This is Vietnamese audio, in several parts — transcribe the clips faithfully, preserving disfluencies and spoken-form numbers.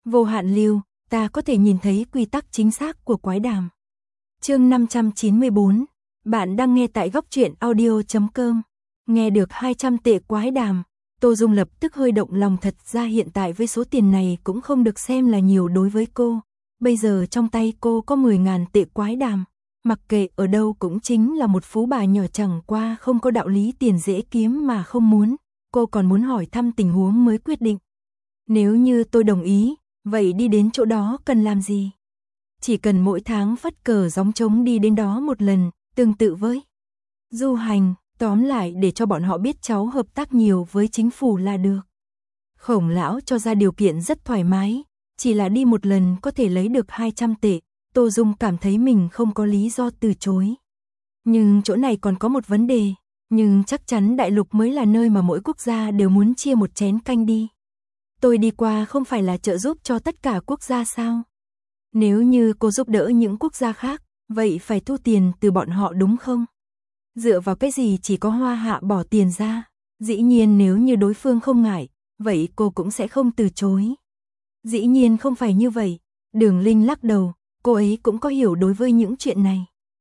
Vô hạn lưu, ta có thể nhìn thấy quy tắc chính xác của quái đàm. Chương năm trăm chín mươi bốn, bạn đang nghe tại góc truyện audio chấm com. Nghe được hai trăm tệ quái đàm, Tô Dung lập tức hơi động lòng, thật ra hiện tại với số tiền này cũng không được xem là nhiều đối với cô. Bây giờ trong tay cô có mười ngàn tệ quái đàm, mặc kệ ở đâu cũng chính là một phú bà nhỏ, chẳng qua không có đạo lý tiền dễ kiếm mà không muốn. Cô còn muốn hỏi thăm tình huống mới quyết định. Nếu như tôi đồng ý, vậy đi đến chỗ đó cần làm gì? Chỉ cần mỗi tháng phất cờ gióng trống đi đến đó một lần, tương tự với du hành, tóm lại để cho bọn họ biết cháu hợp tác nhiều với chính phủ là được. Khổng lão cho ra điều kiện rất thoải mái, chỉ là đi một lần có thể lấy được hai trăm tệ, Tô Dung cảm thấy mình không có lý do từ chối. Nhưng chỗ này còn có một vấn đề, nhưng chắc chắn đại lục mới là nơi mà mỗi quốc gia đều muốn chia một chén canh đi. Tôi đi qua không phải là trợ giúp cho tất cả quốc gia sao? Nếu như cô giúp đỡ những quốc gia khác, vậy phải thu tiền từ bọn họ đúng không? Dựa vào cái gì chỉ có Hoa Hạ bỏ tiền ra? Dĩ nhiên nếu như đối phương không ngại, vậy cô cũng sẽ không từ chối. Dĩ nhiên không phải như vậy. Đường Linh lắc đầu, cô ấy cũng có hiểu đối với những chuyện này.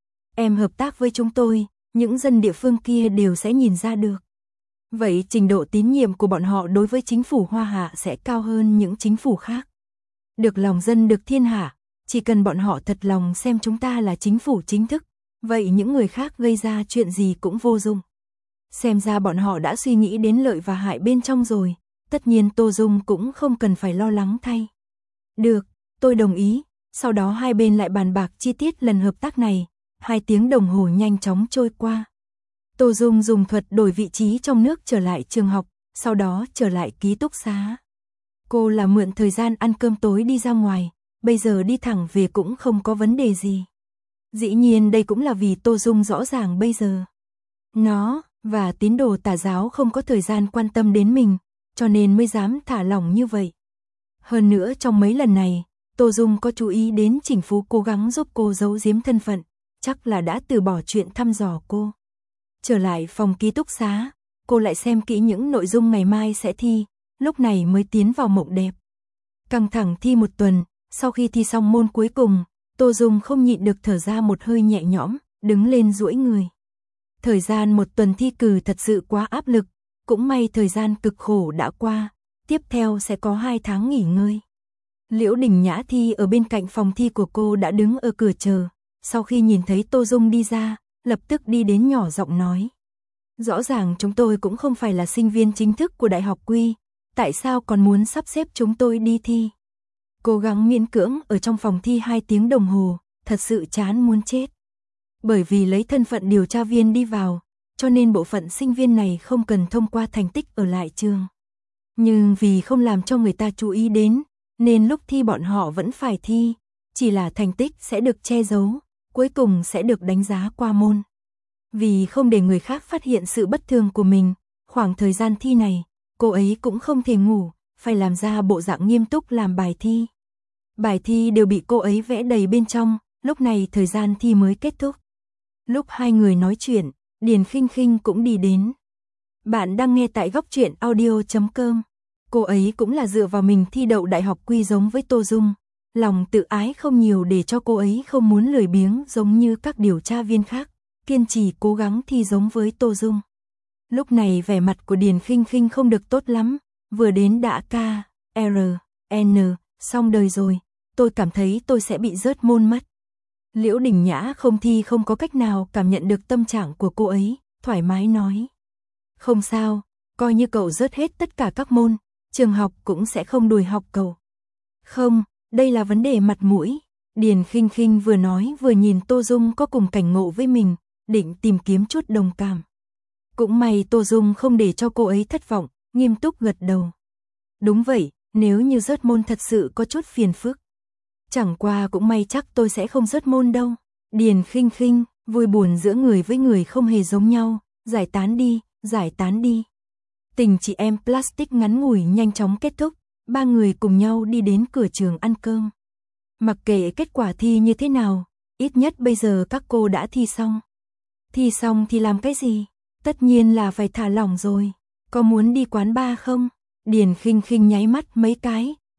Em hợp tác với chúng tôi, những dân địa phương kia đều sẽ nhìn ra được. Vậy trình độ tín nhiệm của bọn họ đối với chính phủ Hoa Hạ sẽ cao hơn những chính phủ khác. Được lòng dân được thiên hạ, chỉ cần bọn họ thật lòng xem chúng ta là chính phủ chính thức, vậy những người khác gây ra chuyện gì cũng vô dụng. Xem ra bọn họ đã suy nghĩ đến lợi và hại bên trong rồi, tất nhiên Tô Dung cũng không cần phải lo lắng thay. Được, tôi đồng ý, sau đó hai bên lại bàn bạc chi tiết lần hợp tác này, hai tiếng đồng hồ nhanh chóng trôi qua. Tô Dung dùng thuật đổi vị trí trong nước trở lại trường học, sau đó trở lại ký túc xá. Cô là mượn thời gian ăn cơm tối đi ra ngoài, bây giờ đi thẳng về cũng không có vấn đề gì. Dĩ nhiên đây cũng là vì Tô Dung rõ ràng bây giờ nó và tín đồ tà giáo không có thời gian quan tâm đến mình, cho nên mới dám thả lỏng như vậy. Hơn nữa trong mấy lần này, Tô Dung có chú ý đến Trình Phú cố gắng giúp cô giấu giếm thân phận, chắc là đã từ bỏ chuyện thăm dò cô. Trở lại phòng ký túc xá, cô lại xem kỹ những nội dung ngày mai sẽ thi, lúc này mới tiến vào mộng đẹp. Căng thẳng thi một tuần, sau khi thi xong môn cuối cùng, Tô Dung không nhịn được thở ra một hơi nhẹ nhõm, đứng lên duỗi người. Thời gian một tuần thi cử thật sự quá áp lực, cũng may thời gian cực khổ đã qua, tiếp theo sẽ có hai tháng nghỉ ngơi. Liễu Đình Nhã thi ở bên cạnh phòng thi của cô đã đứng ở cửa chờ, sau khi nhìn thấy Tô Dung đi ra, lập tức đi đến nhỏ giọng nói. Rõ ràng chúng tôi cũng không phải là sinh viên chính thức của Đại học Quy, tại sao còn muốn sắp xếp chúng tôi đi thi? Cố gắng miễn cưỡng ở trong phòng thi hai tiếng đồng hồ, thật sự chán muốn chết. Bởi vì lấy thân phận điều tra viên đi vào, cho nên bộ phận sinh viên này không cần thông qua thành tích ở lại trường. Nhưng vì không làm cho người ta chú ý đến, nên lúc thi bọn họ vẫn phải thi, chỉ là thành tích sẽ được che giấu, cuối cùng sẽ được đánh giá qua môn. Vì không để người khác phát hiện sự bất thường của mình, khoảng thời gian thi này, cô ấy cũng không thể ngủ, phải làm ra bộ dạng nghiêm túc làm bài thi. Bài thi đều bị cô ấy vẽ đầy bên trong, lúc này thời gian thi mới kết thúc. Lúc hai người nói chuyện, Điền Khinh Khinh cũng đi đến. Bạn đang nghe tại góc truyện audio chấm com. Cô ấy cũng là dựa vào mình thi đậu Đại học Quy giống với Tô Dung. Lòng tự ái không nhiều để cho cô ấy không muốn lười biếng giống như các điều tra viên khác, kiên trì cố gắng thi giống với Tô Dung. Lúc này vẻ mặt của Điền Khinh Khinh không được tốt lắm, vừa đến đã ca, R, N, xong đời rồi, tôi cảm thấy tôi sẽ bị rớt môn mất. Liễu Đình Nhã không thi không có cách nào cảm nhận được tâm trạng của cô ấy, thoải mái nói. Không sao, coi như cậu rớt hết tất cả các môn, trường học cũng sẽ không đuổi học cậu. Không, đây là vấn đề mặt mũi. Điền Khinh Khinh vừa nói vừa nhìn Tô Dung có cùng cảnh ngộ với mình, định tìm kiếm chút đồng cảm. Cũng may Tô Dung không để cho cô ấy thất vọng, nghiêm túc gật đầu. Đúng vậy, nếu như rớt môn thật sự có chút phiền phức. Chẳng qua cũng may chắc tôi sẽ không rớt môn đâu. Điền Khinh Khinh, vui buồn giữa người với người không hề giống nhau, giải tán đi, giải tán đi. Tình chị em plastic ngắn ngủi nhanh chóng kết thúc, ba người cùng nhau đi đến cửa trường ăn cơm. Mặc kệ kết quả thi như thế nào, ít nhất bây giờ các cô đã thi xong. Thi xong thì làm cái gì? Tất nhiên là phải thả lỏng rồi. Có muốn đi quán bar không? Điền Khinh Khinh nháy mắt mấy cái,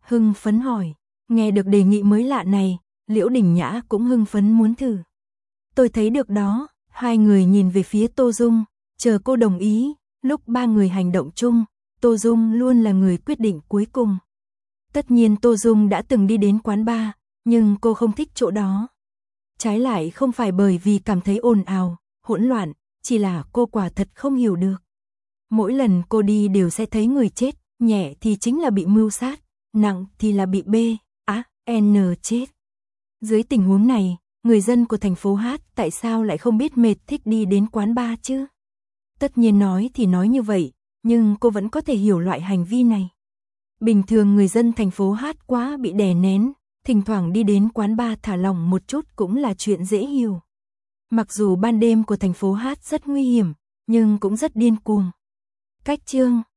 hưng phấn hỏi. Nghe được đề nghị mới lạ này, Liễu Đình Nhã cũng hưng phấn muốn thử. Tôi thấy được đó, hai người nhìn về phía Tô Dung, chờ cô đồng ý, lúc ba người hành động chung, Tô Dung luôn là người quyết định cuối cùng. Tất nhiên Tô Dung đã từng đi đến quán bar, nhưng cô không thích chỗ đó. Trái lại không phải bởi vì cảm thấy ồn ào, hỗn loạn, chỉ là cô quả thật không hiểu được. Mỗi lần cô đi đều sẽ thấy người chết, nhẹ thì chính là bị mưu sát, nặng thì là bị B, A, N chết. Dưới tình huống này, người dân của thành phố Hát tại sao lại không biết mệt thích đi đến quán bar chứ? Tất nhiên nói thì nói như vậy, nhưng cô vẫn có thể hiểu loại hành vi này. Bình thường người dân thành phố Hát quá bị đè nén, thỉnh thoảng đi đến quán bar thả lỏng một chút cũng là chuyện dễ hiểu. Mặc dù ban đêm của thành phố Hát rất nguy hiểm, nhưng cũng rất điên cuồng. Cách chương